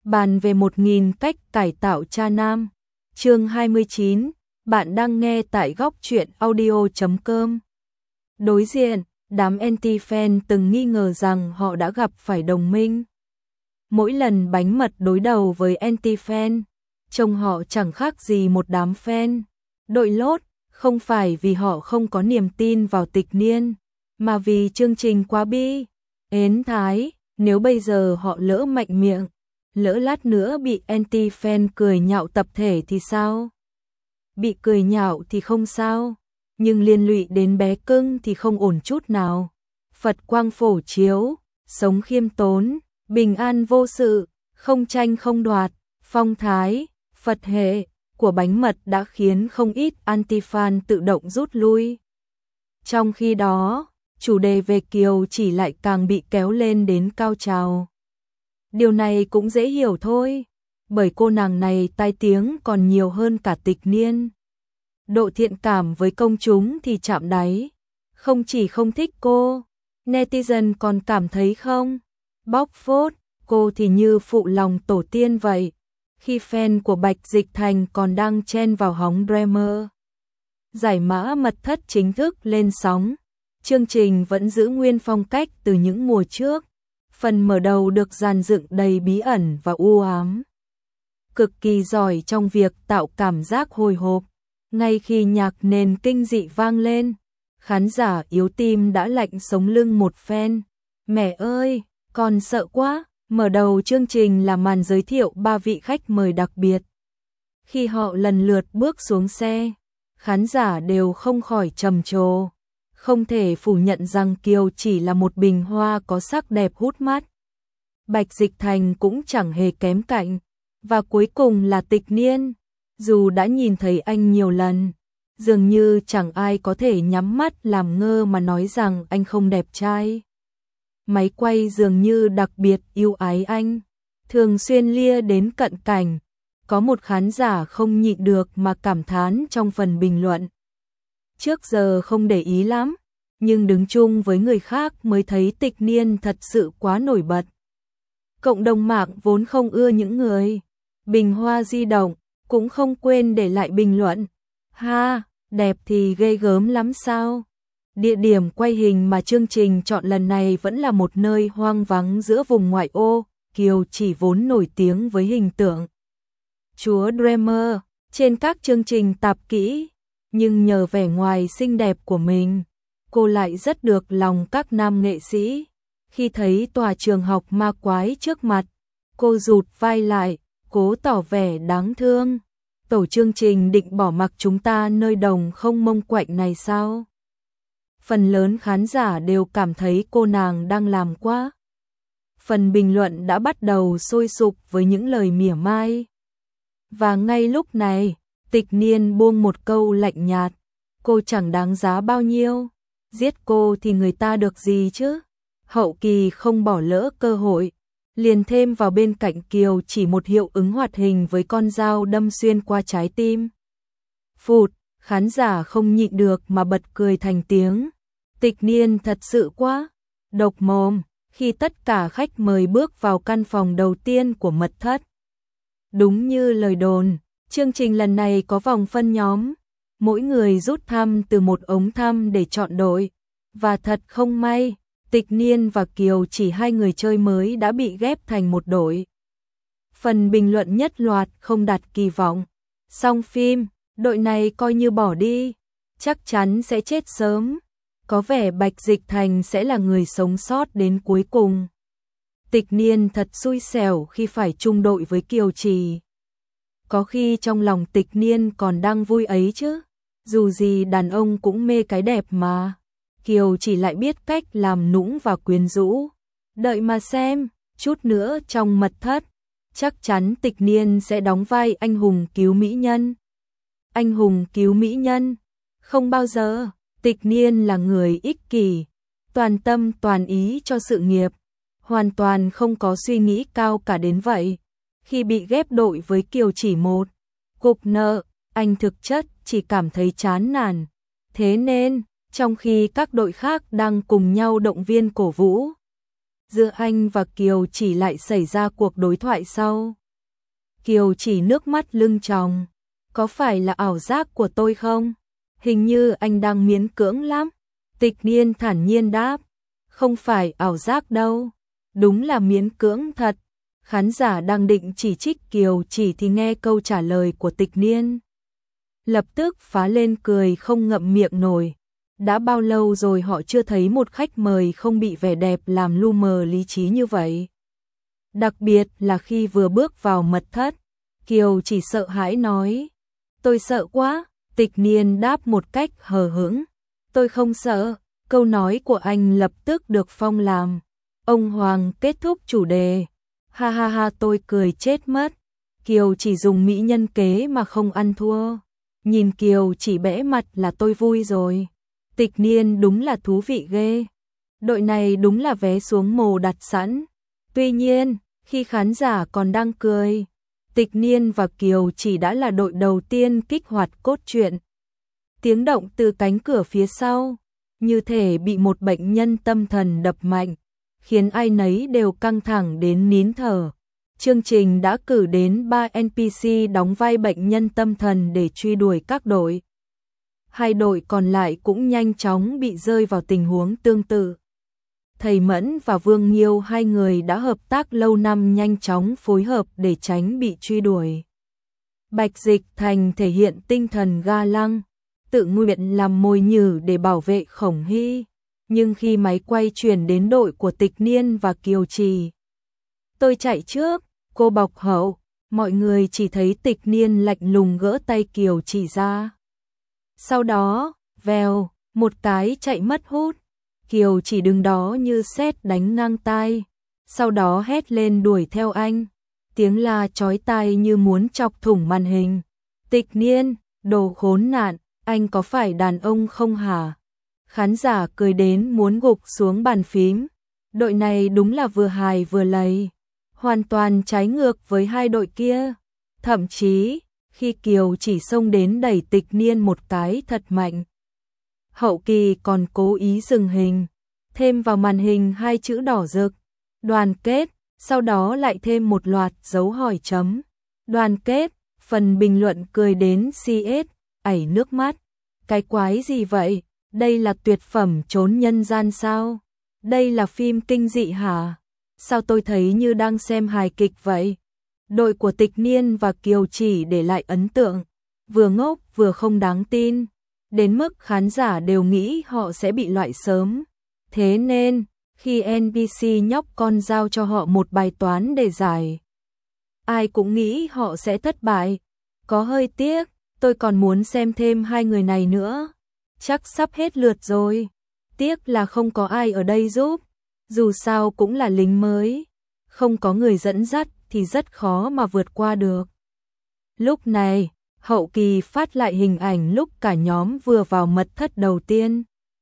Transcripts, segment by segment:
bàn về 1000 cách cải tạo cha nam. Chương 29, bạn đang nghe tại góc truyện audio.com. Đối diện, đám anti-fan từng nghi ngờ rằng họ đã gặp phải đồng minh. Mỗi lần bánh mật đối đầu với anti-fan, trông họ chẳng khác gì một đám fan đội lốt, không phải vì họ không có niềm tin vào Tịch Niên, mà vì chương trình quá bi, ến thái. Nếu bây giờ họ lỡ mạnh miệng, lỡ lát nữa bị anti-fan cười nhạo tập thể thì sao? Bị cười nhạo thì không sao, nhưng liên lụy đến bé cưng thì không ổn chút nào. Phật quang phổ chiếu, sống khiêm tốn, bình an vô sự, không tranh không đoạt, phong thái, Phật hệ của bánh mật đã khiến không ít anti-fan tự động rút lui. Trong khi đó, chủ đề về Kiều Chỉ lại càng bị kéo lên đến cao trào. Điều này cũng dễ hiểu thôi, bởi cô nàng này tai tiếng còn nhiều hơn cả Tịch Niên. Độ thiện cảm với công chúng thì chạm đáy, không chỉ không thích cô, netizen còn cảm thấy không bóc phốt, cô thì như phụ lòng tổ tiên vậy. Khi fan của Bạch Dịch Thành còn đang chen vào hóng Dreamer, giải mã mật thất chính thức lên sóng, chương trình vẫn giữ nguyên phong cách từ những mùa trước. Phần mở đầu được dàn dựng đầy bí ẩn và u ám, cực kỳ giỏi trong việc tạo cảm giác hồi hộp. Ngay khi nhạc nền kinh dị vang lên, khán giả yếu tim đã lạnh sống lưng một phen. Mẹ ơi, con sợ quá. Mở đầu chương trình là màn giới thiệu 3 vị khách mời đặc biệt. Khi họ lần lượt bước xuống xe, khán giả đều không khỏi trầm trồ. Không thể phủ nhận rằng Kiều chỉ là một bình hoa có sắc đẹp hút mắt. Bạch Dịch Thành cũng chẳng hề kém cạnh. Và cuối cùng là Tịch Niên. Dù đã nhìn thấy anh nhiều lần, dường như chẳng ai có thể nhắm mắt làm ngơ mà nói rằng anh không đẹp trai. Máy quay dường như đặc biệt yêu ái anh, thường xuyên lia đến cận cảnh. Có một khán giả không nhịn được mà cảm thán trong phần bình luận. Trước giờ không để ý lắm, nhưng đứng chung với người khác mới thấy Tịch Niên thật sự quá nổi bật. Cộng đồng mạng vốn không ưa những người bình hoa di động, cũng không quên để lại bình luận. Ha, đẹp thì ghê gớm lắm sao? Địa điểm quay hình mà chương trình chọn lần này vẫn là một nơi hoang vắng giữa vùng ngoại ô. Kiều Chỉ vốn nổi tiếng với hình tượng chúa Dreamer trên các chương trình tạp kỹ, nhưng nhờ vẻ ngoài xinh đẹp của mình, cô lại rất được lòng các nam nghệ sĩ. Khi thấy tòa trường học ma quái trước mặt, cô rụt vai lại, cố tỏ vẻ đáng thương. Tổ chương trình định bỏ mặc chúng ta nơi đồng không mông quạnh này sao? Phần lớn khán giả đều cảm thấy cô nàng đang làm quá. Phần bình luận đã bắt đầu sôi sục với những lời mỉa mai. Và ngay lúc này, Tịch Niên buông một câu lạnh nhạt. Cô chẳng đáng giá bao nhiêu. Giết cô thì người ta được gì chứ? Hậu kỳ không bỏ lỡ cơ hội. Liền thêm vào bên cạnh Kiều Chỉ một hiệu ứng hoạt hình với con dao đâm xuyên qua trái tim. Phụt, khán giả không nhịn được mà bật cười thành tiếng. Tịch Niên thật sự quá độc mồm. Khi tất cả khách mời bước vào căn phòng đầu tiên của mật thất, đúng như lời đồn, chương trình lần này có vòng phân nhóm, mỗi người rút thăm từ một ống thăm để chọn đội. Và thật không may, Tịch Niên và Kiều Chỉ hai người chơi mới đã bị ghép thành một đội. Phần bình luận nhất loạt không đặt kỳ vọng. Xong phim, đội này coi như bỏ đi, chắc chắn sẽ chết sớm. Có vẻ Bạch Dịch Thành sẽ là người sống sót đến cuối cùng. Tịch Niên thật xui xẻo khi phải chung đội với Kiều Chỉ. Có khi trong lòng Tịch Niên còn đang vui ấy chứ. Dù gì đàn ông cũng mê cái đẹp mà. Kiều Chỉ lại biết cách làm nũng và quyến rũ. Đợi mà xem, chút nữa trong mật thất, chắc chắn Tịch Niên sẽ đóng vai anh hùng cứu mỹ nhân. Anh hùng cứu mỹ nhân? Không bao giờ. Tịch Niên là người ích kỷ, toàn tâm toàn ý cho sự nghiệp, hoàn toàn không có suy nghĩ cao cả đến vậy. Khi bị ghép đội với Kiều Chỉ một cục nợ, anh thực chất chỉ cảm thấy chán nản. Thế nên, trong khi các đội khác đang cùng nhau động viên cổ vũ, giữa anh và Kiều Chỉ lại xảy ra cuộc đối thoại sau. Kiều Chỉ nước mắt lưng tròng. Có phải là ảo giác của tôi không? Hình như anh đang miễn cưỡng lắm. Tịch Niên thản nhiên đáp. Không phải ảo giác đâu. Đúng là miễn cưỡng thật. Khán giả đang định chỉ trích Kiều Chỉ thì nghe câu trả lời của Tịch Niên. Lập tức phá lên cười không ngậm miệng nổi. Đã bao lâu rồi họ chưa thấy một khách mời không bị vẻ đẹp làm lu mờ lý trí như vậy. Đặc biệt là khi vừa bước vào mật thất, Kiều Chỉ sợ hãi nói. Tôi sợ quá, Tịch Niên đáp một cách hờ hững. Tôi không sợ, câu nói của anh lập tức được phong làm. Ông Hoàng kết thúc chủ đề. Ha ha ha, tôi cười chết mất. Kiều Chỉ dùng mỹ nhân kế mà không ăn thua. Nhìn Kiều Chỉ bẽ mặt là tôi vui rồi. Tịch Niên đúng là thú vị ghê. Đội này đúng là vé xuống mồ đặt sẵn. Tuy nhiên, khi khán giả còn đang cười, Tịch Niên và Kiều Chỉ đã là đội đầu tiên kích hoạt cốt truyện. Tiếng động từ cánh cửa phía sau, như thể bị một bệnh nhân tâm thần đập mạnh, khiến ai nấy đều căng thẳng đến nín thở. Chương trình đã cử đến 3 NPC đóng vai bệnh nhân tâm thần để truy đuổi các đội. Hai đội còn lại cũng nhanh chóng bị rơi vào tình huống tương tự. Thầy Mẫn và Vương Nghiêu, hai người đã hợp tác lâu năm, nhanh chóng phối hợp để tránh bị truy đuổi. Bạch Dịch Thành thể hiện tinh thần ga lăng, tự nguyện làm mồi nhử để bảo vệ Khổng Hy. Nhưng khi máy quay chuyển đến đội của Tịch Niên và Kiều Chỉ, tôi chạy trước, cô bọc hậu, mọi người chỉ thấy Tịch Niên lạnh lùng gỡ tay Kiều Chỉ ra. Sau đó, vèo, một cái chạy mất hút. Kiều Chỉ đứng đó như sét đánh ngang tai, sau đó hét lên đuổi theo anh. Tiếng la chói tai như muốn chọc thủng màn hình. Tịch Niên, đồ khốn nạn, anh có phải đàn ông không hả? Khán giả cười đến muốn gục xuống bàn phím. Đội này đúng là vừa hài vừa lầy, hoàn toàn trái ngược với hai đội kia. Thậm chí, khi Kiều Chỉ xông đến đẩy Tịch Niên một cái thật mạnh, hậu kỳ còn cố ý dừng hình, thêm vào màn hình hai chữ đỏ rực, đoàn kết, sau đó lại thêm một loạt dấu hỏi chấm. Đoàn kết, phần bình luận cười đến CS, ảy nước mắt. Cái quái gì vậy? Đây là tuyệt phẩm trốn nhân gian sao? Đây là phim kinh dị hả? Sao tôi thấy như đang xem hài kịch vậy? Đội của Tịch Niên và Kiều Chỉ để lại ấn tượng vừa ngốc vừa không đáng tin, đến mức khán giả đều nghĩ họ sẽ bị loại sớm. Thế nên, khi NBC nhóc con giao cho họ một bài toán để giải, ai cũng nghĩ họ sẽ thất bại. Có hơi tiếc, tôi còn muốn xem thêm hai người này nữa. Chắc sắp hết lượt rồi. Tiếc là không có ai ở đây giúp. Dù sao cũng là lính mới, không có người dẫn dắt thì rất khó mà vượt qua được. Lúc này, hậu kỳ phát lại hình ảnh lúc cả nhóm vừa vào mật thất đầu tiên.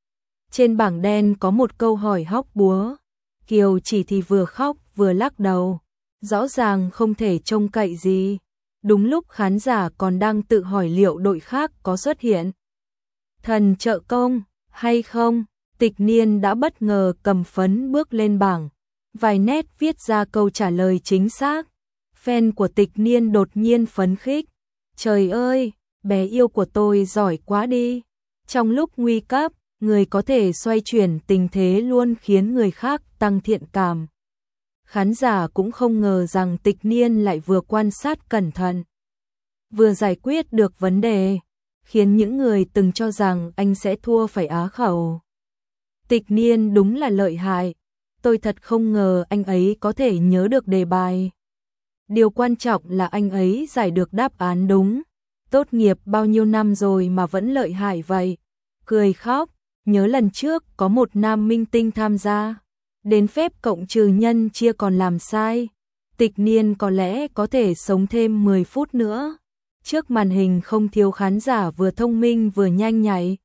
Trên bảng đen có một câu hỏi hóc búa. Kiều Chỉ thì vừa khóc vừa lắc đầu, rõ ràng không thể trông cậy gì. Đúng lúc khán giả còn đang tự hỏi liệu đội khác có xuất hiện thần trợ công hay không, Tịch Niên đã bất ngờ cầm phấn bước lên bảng, vài nét viết ra câu trả lời chính xác. Fan của Tịch Niên đột nhiên phấn khích. Trời ơi, bé yêu của tôi giỏi quá đi. Trong lúc nguy cấp, người có thể xoay chuyển tình thế luôn khiến người khác tăng thiện cảm. Khán giả cũng không ngờ rằng Tịch Niên lại vừa quan sát cẩn thận, vừa giải quyết được vấn đề, khiến những người từng cho rằng anh sẽ thua phải á khẩu. Tịch Niên đúng là lợi hại, tôi thật không ngờ anh ấy có thể nhớ được đề bài. Điều quan trọng là anh ấy giải được đáp án đúng. Tốt nghiệp bao nhiêu năm rồi mà vẫn lợi hại vậy. Cười khóc, nhớ lần trước có một nam minh tinh tham gia, đến phép cộng trừ nhân chia còn làm sai. Tịch Niên có lẽ có thể sống thêm 10 phút nữa. Trước màn hình không thiếu khán giả vừa thông minh vừa nhanh nhạy.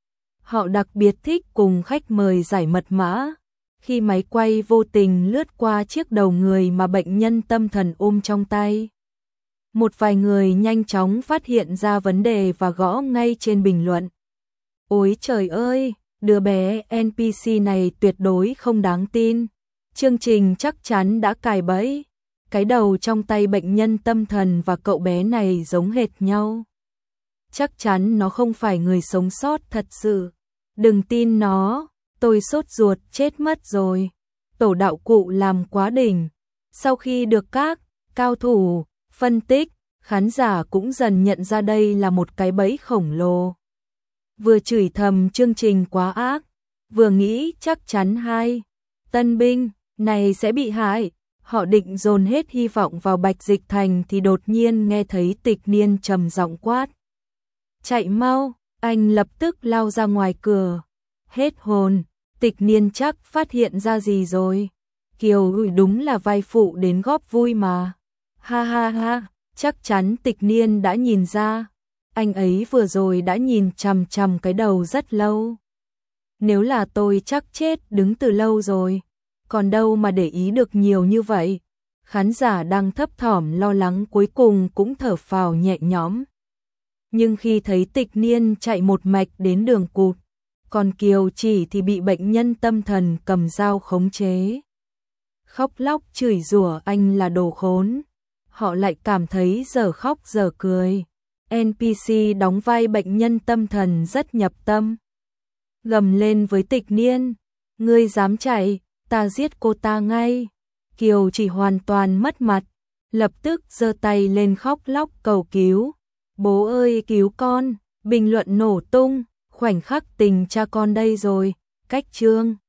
Họ đặc biệt thích cùng khách mời giải mật mã. Khi máy quay vô tình lướt qua chiếc đầu người mà bệnh nhân tâm thần ôm trong tay, một vài người nhanh chóng phát hiện ra vấn đề và gõ ngay trên bình luận. Ôi trời ơi, đứa bé NPC này tuyệt đối không đáng tin. Chương Trình chắc chắn đã cài bẫy. Cái đầu trong tay bệnh nhân tâm thần và cậu bé này giống hệt nhau. Chắc chắn nó không phải người sống sót thật sự. Đừng tin nó, tôi sốt ruột chết mất rồi. Tổ đạo cụ làm quá đỉnh. Sau khi được các cao thủ phân tích, khán giả cũng dần nhận ra đây là một cái bẫy khổng lồ. Vừa chửi thầm chương trình quá ác, vừa nghĩ chắc chắn hai tân binh này sẽ bị hại. Họ định dồn hết hy vọng vào Bạch Dịch Thành thì đột nhiên nghe thấy Tịch Niên trầm giọng quát. Chạy mau, anh lập tức lao ra ngoài cửa. Hết hồn, Tịch Niên chắc phát hiện ra gì rồi. Kiều đúng là vai phụ đến góp vui mà. Ha ha ha, chắc chắn Tịch Niên đã nhìn ra. Anh ấy vừa rồi đã nhìn chằm chằm cái đầu rất lâu. Nếu là tôi chắc chết đứng từ lâu rồi. Còn đâu mà để ý được nhiều như vậy. Khán giả đang thấp thỏm lo lắng cuối cùng cũng thở phào nhẹ nhõm. Nhưng khi thấy Tịch Niên chạy một mạch đến đường cụt, còn Kiều Chỉ thì bị bệnh nhân tâm thần cầm dao khống chế. Khóc lóc chửi rủa anh là đồ khốn. Họ lại cảm thấy giờ khóc giờ cười. NPC đóng vai bệnh nhân tâm thần rất nhập tâm. Gầm lên với Tịch Niên, ngươi dám chạy, ta giết cô ta ngay. Kiều Chỉ hoàn toàn mất mặt, lập tức giơ tay lên khóc lóc cầu cứu. Bố ơi cứu con, bình luận nổ tung, khoảnh khắc tình cha con đây rồi, cách chương.